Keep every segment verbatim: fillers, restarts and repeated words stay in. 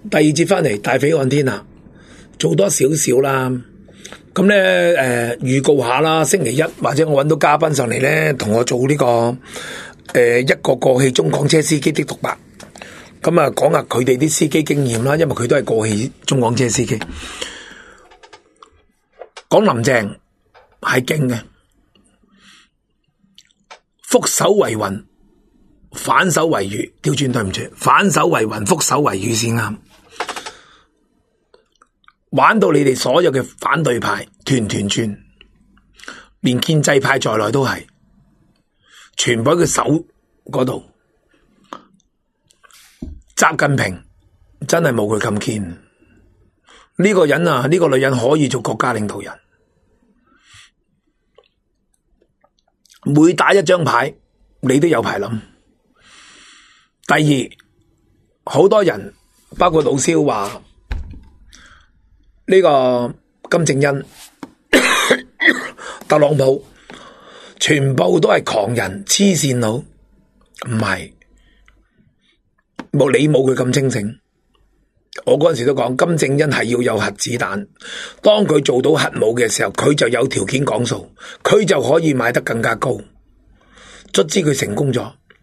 第二節翻嚟大匪按天啊，做多少少啦。咁咧誒預告下啦，星期一或者我揾到嘉賓上嚟咧，同我做呢、這個誒、呃、一個過氣中港車司機的獨白。咁啊講下佢哋啲司機經驗啦，因為佢都係過氣中港車司機。講林鄭係勁嘅，覆手為雲，反手為雨。調轉對唔住，反手為雲，覆手為雨先啱。玩到你哋所有嘅反對派團團轉，連建制派在內都係，全部喺佢手嗰度。習近平真係冇佢咁堅，呢個人啊，呢個女人可以做國家領導人。每打一張牌，你都有排諗。第二，好多人包括老蕭話呢個金正恩、特朗普全部都係狂人、黐線佬，唔係，冇你冇佢咁清醒。我嗰陣時都講，金正恩係要有核子彈，當佢做到核武嘅時候，佢就有條件講數，佢就可以賣得更加高。卒之佢成功咗。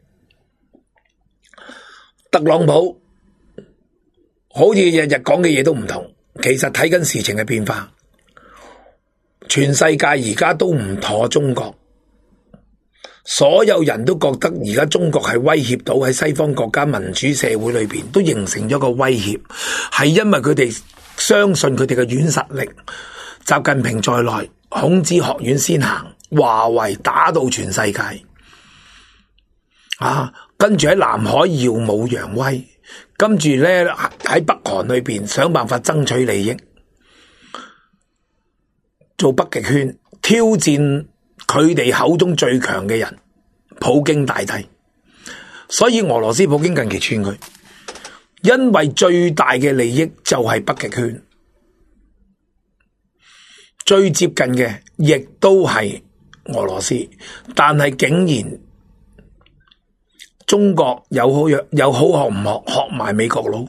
特朗普好似日日講嘅嘢都唔同，其實睇緊事情嘅變化。全世界而家都唔妥中國，所有人都覺得而家中國係威脅到喺西方國家民主社會裏邊都形成咗個威脅，係因為佢哋相信佢哋嘅軟實力。習近平在內，孔子學院先行，華為打到全世界啊！跟住喺南海耀武揚威，跟住咧喺北韓裏邊想辦法爭取利益，做北極圈，挑戰佢哋口中最強嘅人普京大帝。所以俄羅斯普京近期串佢，因為最大嘅利益就係北極圈，最接近嘅亦都係俄羅斯，但係竟然中國有好有有好學唔學，學埋美國佬，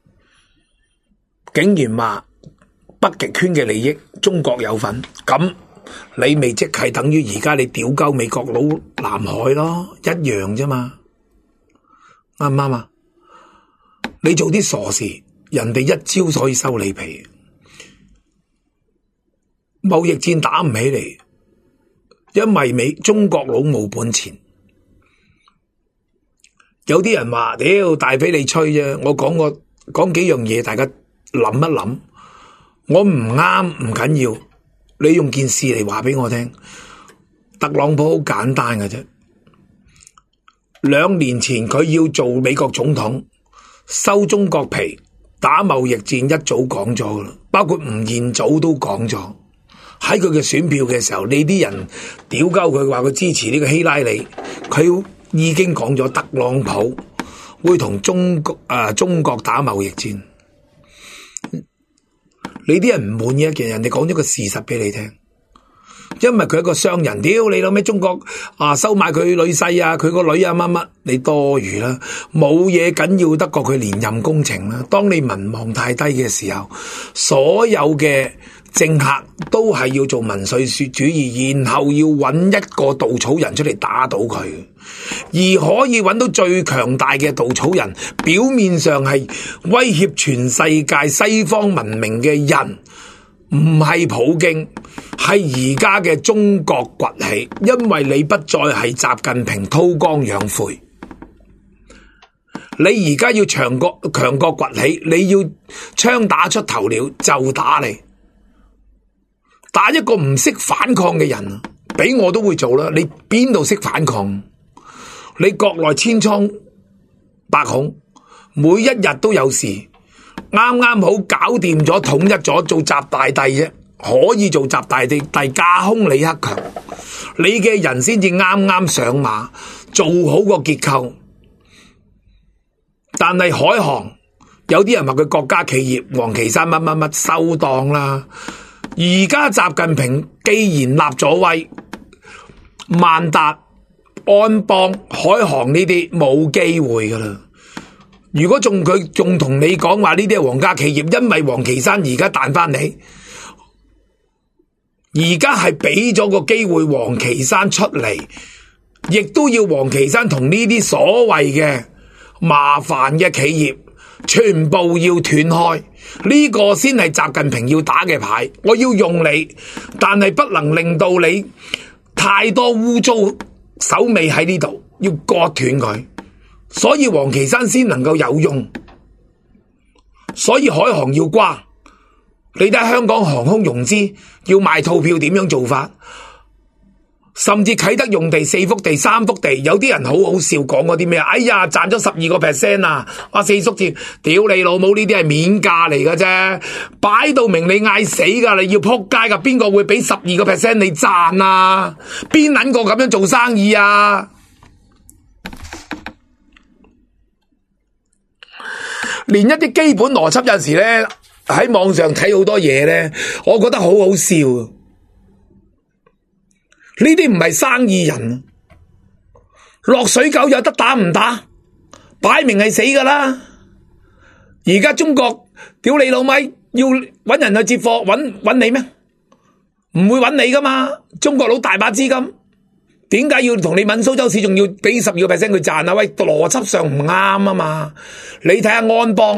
竟然話北極圈嘅利益中國有份，咁你咪即係等於而家你屌鳩美國佬南海咯，一樣啫嘛，啱唔啱啊？你做啲傻事，人哋一招可以收你皮，貿易戰打唔起嚟，因為美中國佬冇本錢。有啲人話屌大俾你吹啫，我講個講幾樣嘢，大家諗一諗。我唔啱唔緊要，你用件事嚟話俾我聽。特朗普好簡單嘅啫，兩年前佢要做美國總統，收中國皮，打貿易戰一早講咗噶啦，包括吳彥祖都講咗。喺佢嘅選票嘅時候，呢啲人屌鳩佢話佢支持呢個希拉里，佢已經講咗特朗普會同中國啊中國打貿易戰。你啲人唔滿意一件，人哋講咗個事實俾你聽，因為佢係一個商人，屌你諗咩中國啊收買佢女婿啊，佢個女啊乜乜，你多餘啦，冇嘢緊要得過佢連任工程啦。當你民望太低嘅時候，所有嘅政客都係要做民粹主義，然後要揾一個稻草人出嚟打倒佢，而可以揾到最強大嘅稻草人，表面上係威脅全世界西方文明嘅人，唔係普京，係而家嘅中國崛起，因為你不再係習近平韜光養晦，你而家要強國強國崛起，你要槍打出頭鳥就打你。打一個唔識反抗嘅人，俾我都會做啦。你邊度識反抗？你國內千瘡百孔，每一日都有事，啱啱好搞掂咗，統一咗做習大帝啫，可以做習大帝，但架空李克強，你嘅人先至啱啱上馬，做好個結構。但係海航，有啲人話佢國家企業，王岐山乜乜乜收檔啦。而家習近平既然立咗威，萬達、安邦、海航呢啲冇機會噶啦。 如果仲佢仲同你講話呢啲係皇家企業，因為王岐山而家彈翻嚟，而家係俾咗個機會王岐山出嚟，亦都要王岐山同呢啲所謂嘅麻煩嘅企業全部要斷開，呢個先係習近平要打嘅牌。我要用你，但係不能令到你太多污糟手尾喺呢度，要割斷佢，所以王岐山先能夠有用。所以海航要瓜，你睇香港航空融資要賣套票點樣做法，甚至啟德用地四幅地三幅地，有啲人好好笑講嗰啲咩？哎呀，賺咗十二個 percent 啊！哇，四叔字，屌你老母，呢啲係免價嚟㗎啫，擺到明你嗌死噶，你要撲街噶，邊個會俾十二個 percent 你賺啊？邊撚個咁樣做生意啊？連一啲基本邏輯有陣時咧喺網上睇好多嘢咧，我覺得好好笑。呢啲唔係生意人，落水狗有得打唔打？擺明係死噶啦！而家中國屌你老味，要搵人去接貨，搵搵你咩？唔會搵你噶嘛！中國佬大把資金，點解要同你搵蘇州市，仲要俾十二個 percent 佢賺啊？喂，邏輯上唔啱啊嘛！你睇下安邦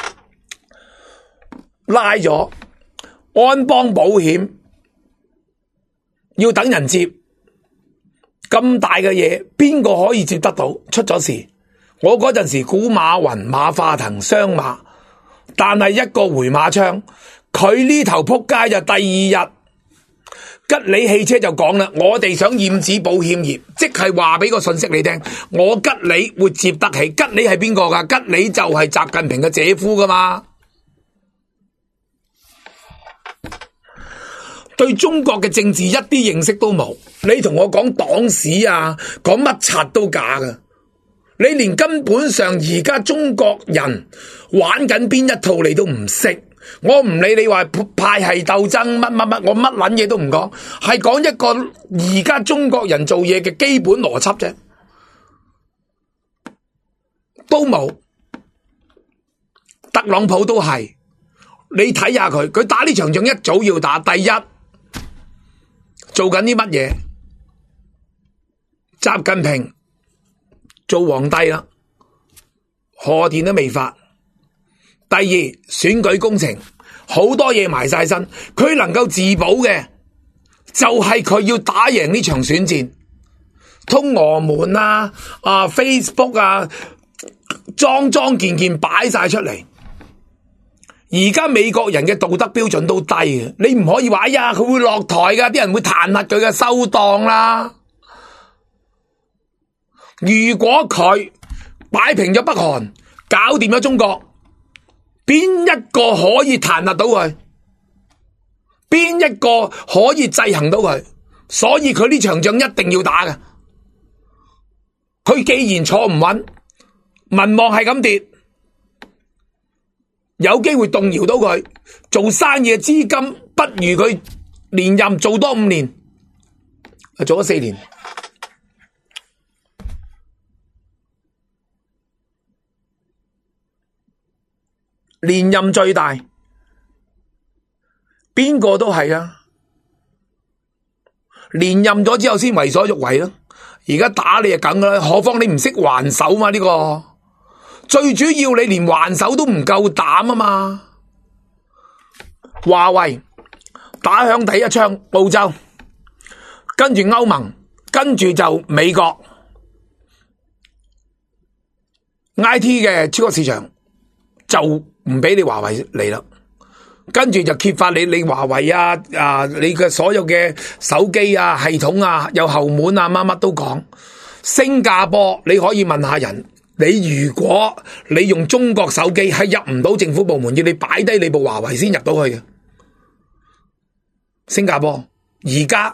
拉咗安邦保險。要等人接咁大嘅嘢，邊個可以接得到？出咗事，我嗰陣時估馬雲、馬化騰雙馬，但係一個回馬槍，佢呢頭撲街就第二日，吉利汽車就講啦，我哋想染指保險業，即係話俾個信息你聽，我吉利會接得起。吉利係邊個噶？吉利就係習近平嘅姐夫噶嘛。對中國嘅政治一啲認識都冇，你同我講黨史啊，講乜柒都假㗎。你連根本上而家中國人玩緊邊一套你都唔識。我唔理你話派系鬥爭乜乜乜，我乜撚嘢都唔講，係講一個而家中國人做嘢嘅基本邏輯啫，都冇。特朗普都係，你睇下佢，佢打呢場仗一早要打，第一。做緊啲乜嘢？習近平做皇帝啦，賀電都未發。第二，選舉工程好多嘢埋晒身，佢能夠自保嘅就係佢要打贏呢場選戰，通俄門啊、啊 Facebook 啊，裝裝件件擺晒出嚟。而家美國人嘅道德標準都低嘅，你唔可以話哎呀佢會落台噶，啲人會彈劾佢嘅，收檔啦。如果佢擺平咗北韓，搞掂咗中國，邊一個可以彈劾到佢？邊一個可以制衡到佢？所以佢呢場仗一定要打嘅。佢既然坐唔穩，民望係咁跌，有機會動搖到佢做生意嘅資金，不如佢連任做多五年，做咗四年，連任最大，邊個都係啊！連任咗之後先為所欲為咯，而家打你就梗啦，何況你唔識還手嘛？呢個最主要你連還手都唔夠膽啊嘛！華為打響第一槍，澳洲，跟住歐盟，跟住就美國 I T 嘅超級市場就唔俾你華為嚟啦，跟住就揭發你你華為啊啊你嘅所有嘅手機啊系統啊有後門啊乜乜都講。新加坡你可以問下人。你如果你用中國手機係入唔到政府部門，要你擺低你部華為先入到去嘅。新加坡而家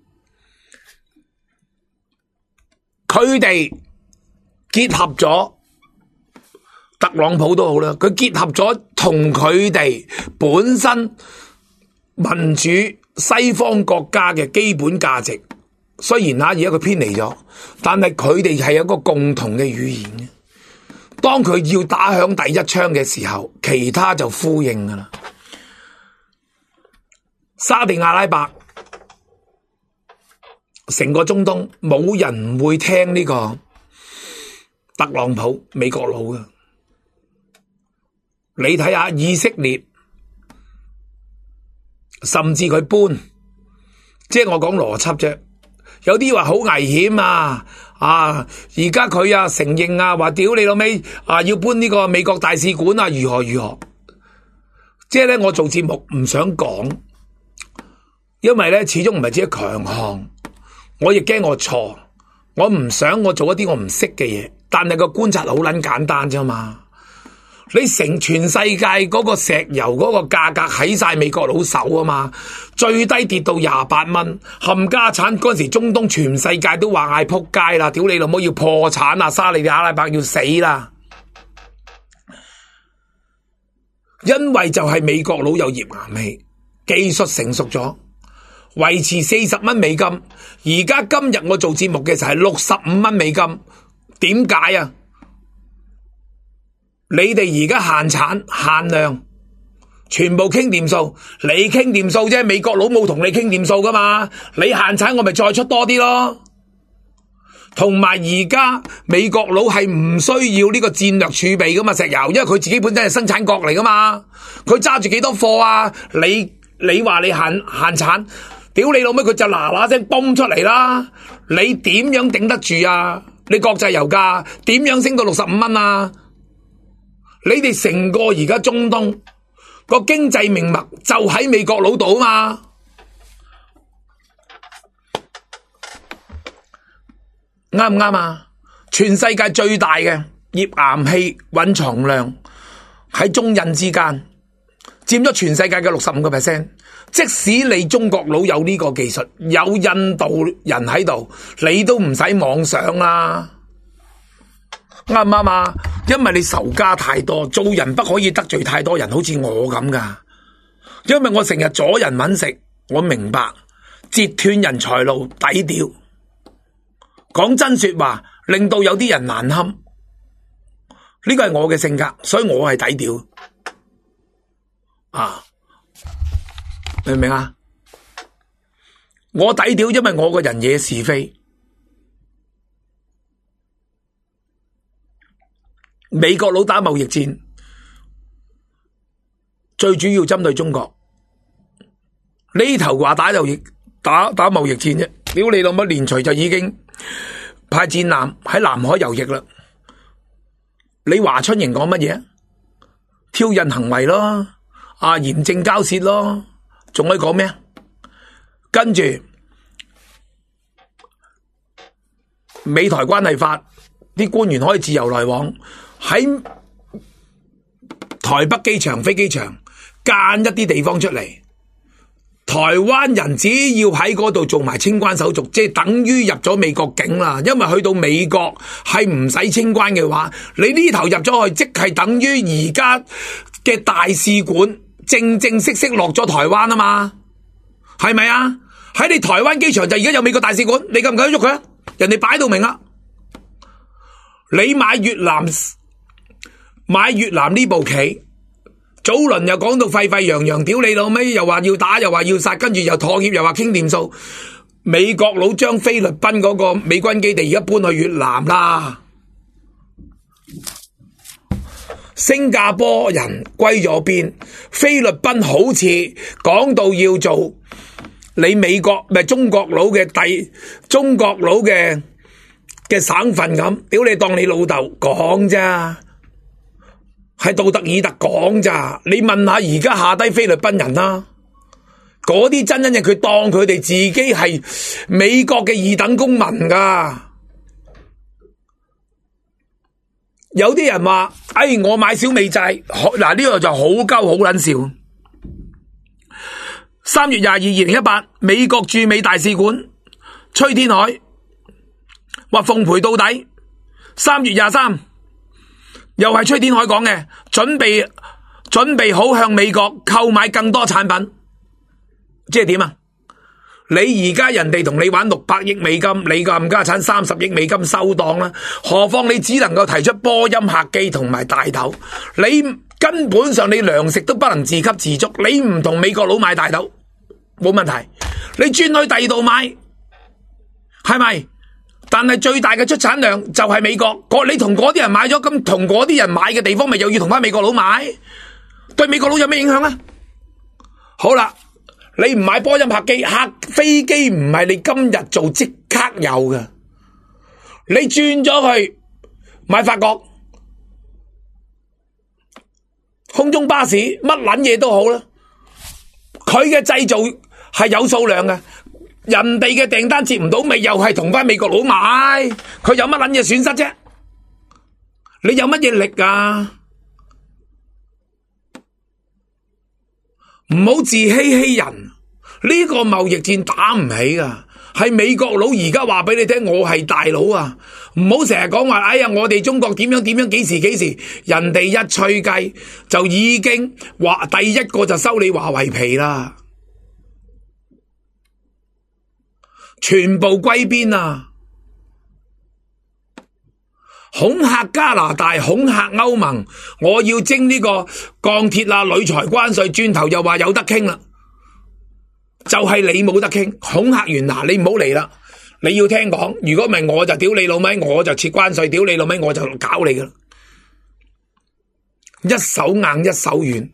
佢哋結合咗特朗普都好啦，佢結合咗同佢哋本身民主西方國家嘅基本價值。雖然啊，而家佢偏離咗，但係佢哋係有個共同嘅語言嘅。 當佢要打響第一槍嘅時候，其他就呼應噶啦。沙地阿拉伯成個中東冇人唔會聽呢個特朗普美國佬嘅。你睇下以色列，甚至佢搬，即係我講邏輯啫。有啲話好危險啊！啊，而家佢啊承認啊，話屌你老味啊，要搬呢個美國大使館啊，如何如何？即係咧，我做節目唔想講，因為咧始終唔係自己強項，我亦驚我錯，我唔想我做一啲我唔識嘅嘢。但係個觀察好撚簡單啫嘛。你成全世界嗰個石油嗰個價格喺晒美國佬手啊嘛，最低跌到廿八蚊，冚家產嗰陣時，中東全世界都話嗌扑街啦，屌你老母要破產啊，沙利阿拉伯要死啦，因為就係美國佬有頁岩氣，技術成熟咗，維持四十蚊美金，而家今日我做節目嘅就係六十五蚊美金，點解啊？你哋而家限產限量，全部傾掂數，你傾掂數啫，美國佬冇同你傾掂數噶嘛，你限產我咪再出多啲咯。同埋而家美國佬係唔需要呢個戰略儲備噶嘛石油，因為佢自己本身係生產國嚟噶嘛，佢揸住幾多貨啊？你你話你限限產，屌你老妹，佢就嗱嗱聲崩出嚟啦，你點樣頂得住啊？你國際油價點樣升到六十五蚊啊？你哋成個而家中東個經濟命脈就喺美國佬度啊嘛，啱唔啱啊？全世界最大嘅頁岩氣蘊藏量喺中印之間，佔咗全世界嘅六十五個 percent。即使你中國佬有呢個技術，有印度人喺度，你都唔使妄想啦。啱唔啱啊？因為你仇家太多，做人不可以得罪太多人，好似我咁噶。因為我成日阻人搵食，我明白截斷人財路抵屌，講真說話令到有啲人難堪，呢個係我嘅性格，所以我係抵屌啊！明唔明啊？我抵屌，因為我個人惹是非。美國佬打貿易戰，最主要針對中國。呢頭話打貿易打打貿易戰啫，屌你老母！連隨就已經派戰艦喺南海游弋啦。你華春瑩講乜嘢？挑釁行為咯，啊嚴正交涉咯，仲可以講咩？跟住美台關係法，啲官員可以自由來往。喺台北機場、飛機場間一啲地方出嚟，台灣人只要喺嗰度做埋清關手續，即係等於入咗美國境啦。因為去到美國係唔使清關嘅話，你呢頭入咗去，即係等於而家嘅大使館正正式式落咗台灣啊嘛，係咪啊？喺你台灣機場就而家有美國大使館，你敢唔敢喐佢啊？人哋擺到明啦，你買越南。買越南呢部棋，早輪又講到沸沸揚揚，屌你老味，又話要打，又話要殺，跟住又妥協，又話傾掂數。美國佬將菲律賓嗰個美軍基地而家搬去越南啦，新加坡人歸咗邊，菲律賓好似講到要做你美國咪中國佬嘅第中國佬嘅嘅省份咁，屌你當你老豆講咋？係杜特爾特講咋？你問下而家下低菲律賓人啦，嗰啲真真嘅佢當佢哋自己係美國嘅二等公民噶。有啲人話：哎，我買小美債，嗱呢個就好鳩好撚笑。三月廿二，二零一八，美國駐美大使館崔天凱話奉陪到底。三月廿三。又係崔天凱講嘅，準備準備好向美國購買更多產品，即係點啊？ 你而家人哋同你玩六百億美金，你個冚家產三十億美金收檔啦，何況你只能夠提出波音客機同埋大豆，你根本上你糧食都不能自給自足，你唔同美國佬買大豆冇問題，你轉去第二度買係咪？但係最大嘅出產量就係美國，你同嗰啲人買咗，咁同嗰啲人買嘅地方咪又要同翻美國佬買，對美國佬有咩影響啊？好啦，你唔買波音客機，客飛機唔係你今日做即刻有嘅，你轉咗去買法國空中巴士，乜撚嘢都好啦，佢嘅製造係有數量嘅。人哋嘅訂單接唔到，咪又係同翻美國佬買，佢有乜撚嘢損失啫？你有乜嘢力啊？唔好自欺欺人，呢個貿易戰打唔起噶，係美國佬而家話俾你聽，我係大佬啊！唔好成日講話，哎呀，我哋中國點樣點樣，幾時幾時，人哋一吹雞就已經話第一個就收你華為皮啦。全部歸邊啊！恐嚇加拿大，恐嚇歐盟，我要徵呢個鋼鐵啊、鋁材關稅，轉頭又話有得傾啦，就係你冇得傾，恐嚇完嗱，你唔好嚟啦，你要聽講，如果唔係我就屌你老味，我就撤關稅，屌你老味，我就搞你噶啦，一手硬一手軟。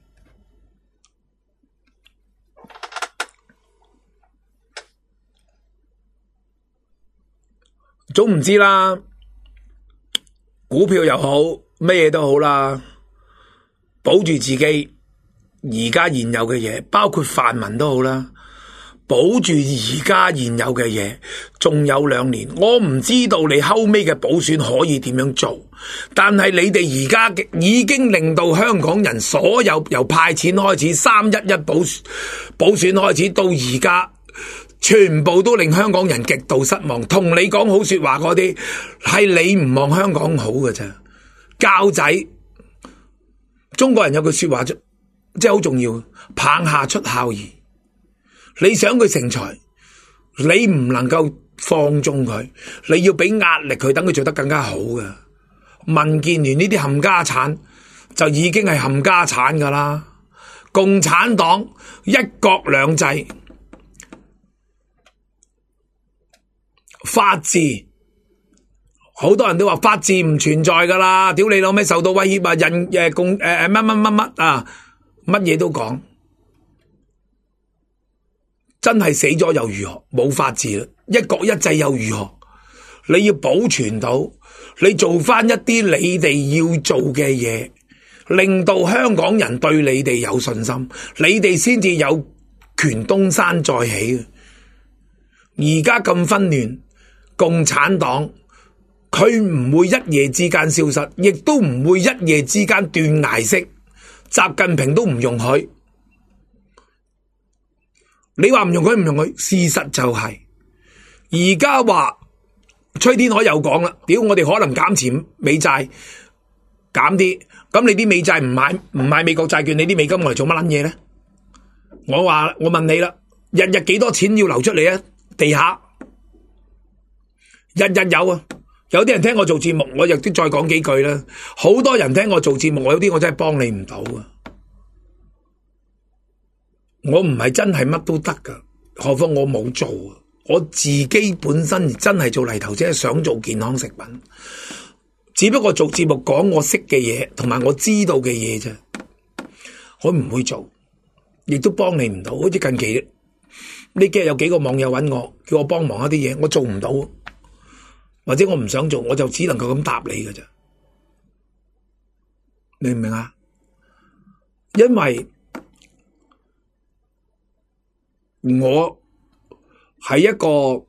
總唔知啦，股票又好，咩嘢都好啦，保住自己而家現有嘅嘢，包括泛民都好啦，保住而家現有嘅嘢，仲有兩年，我唔知道你後尾嘅補選可以點樣做，但係你哋而家已經令到香港人所有由派錢開始，三一一補補選開始到而家。全部都令香港人極度失望，同你講好說話嗰啲係你唔望香港好嘅啫。教仔，中國人有句說話，即係好重要，棒下出孝兒。你想佢成才，你唔能夠放縱佢，你要俾壓力佢，等佢做得更加好嘅。民建聯呢啲冚家產就已經係冚家產噶啦，共產黨一國兩制。法治，好多人都話法治唔存在噶啦，屌你老味，受到威脅啊，人誒共誒誒乜乜乜乜啊，乜嘢都講，真係死咗又如何？冇法治啦，一國一制又如何？你要保存到，你做翻一啲你哋要做嘅嘢，令到香港人對你哋有信心，你哋先至有權東山再起。而家咁紛亂。共產黨佢唔會一夜之間消失，亦都唔會一夜之間斷崖式。習近平都唔容許，你話唔容許唔容許？事實就係而家話崔天凱又講啦，屌我哋可能減持美債減啲，咁你啲美債唔買唔買美國債券，你啲美金我嚟做乜撚嘢咧？我話我問你啦，日日幾多錢要流出嚟啊？地下日日有啊，有啲人聽我做節目，我亦都再講幾句啦。好多人聽我做節目，我有啲我真係幫你唔到啊。我唔係真係乜都得噶，何況我冇做啊。我自己本身真係做泥頭姐，想做健康食品，只不過做節目講我識嘅嘢同埋我知道嘅嘢啫。我唔會做，亦都幫你唔到。好似近期呢幾日有幾個網友揾我，叫我幫忙一啲嘢，我做唔到。或者我唔想做，我就只能夠咁答你㗎咋，你明唔明啊？因為我係一個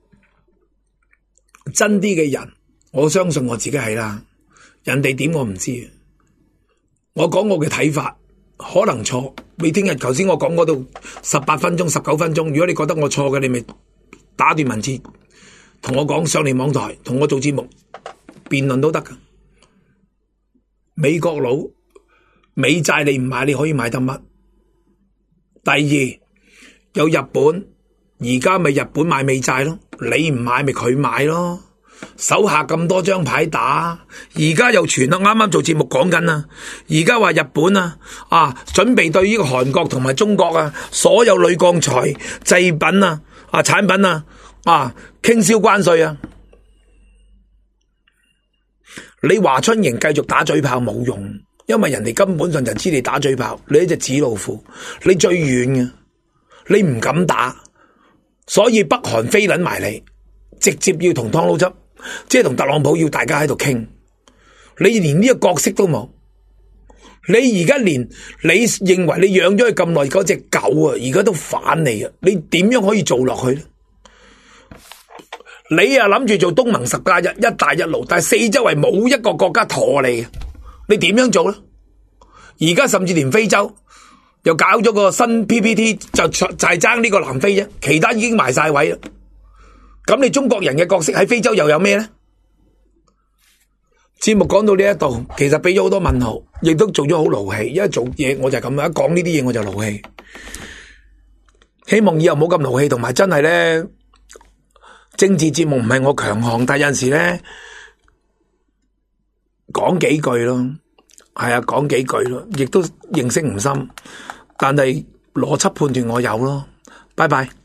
真啲嘅人，我相信我自己係啦。人哋點我唔知，我講我嘅睇法可能錯。你聽日頭先我講嗰度十八分鐘、十九分鐘，如果你覺得我錯嘅，你咪打段文字。同我講上嚟網台，同我做節目辯論都得噶。美國佬美債你唔買，你可以買得乜？第二有日本而家咪日本買美債咯，你唔買咪佢買咯。手下咁多張牌打，而家又傳啦，啱啱做節目講緊啊，而家話日本啊啊準備對呢個韓國同埋中國啊所有鋁鋼材製品啊啊產品啊啊傾銷關稅啊。你華春瑩繼續打嘴炮冇用，因為人哋根本上就知你打嘴炮，你一隻紙老虎，你最遠嘅，你唔敢打，所以北韓飛撚埋你，直接要同湯撈汁。即係同特朗普要大家喺度傾，你連呢個角色都冇，你而家連你認為你養咗佢咁耐嗰隻狗啊，而家都反你啊！你點樣可以做落去呢？你啊諗住做東盟十加一、一帶一路，但係四周圍冇一個國家妥你，你點樣做呢？而家甚至連非洲又搞咗個新 P P T， 就就係爭呢個南非啫，其他已經埋晒位啦。咁你中國人嘅角色喺非洲又有咩呢？節目講到呢一度，其實俾咗好多問號，亦都做咗好勞氣。因為做嘢我就係咁樣，一講呢啲嘢我就勞氣。希望以後冇咁勞氣，同埋真係咧，政治節目唔係我強項，但係有陣時咧講幾句咯，係啊，講幾句咯，亦都認識唔深，但係邏輯判斷我有咯。拜拜。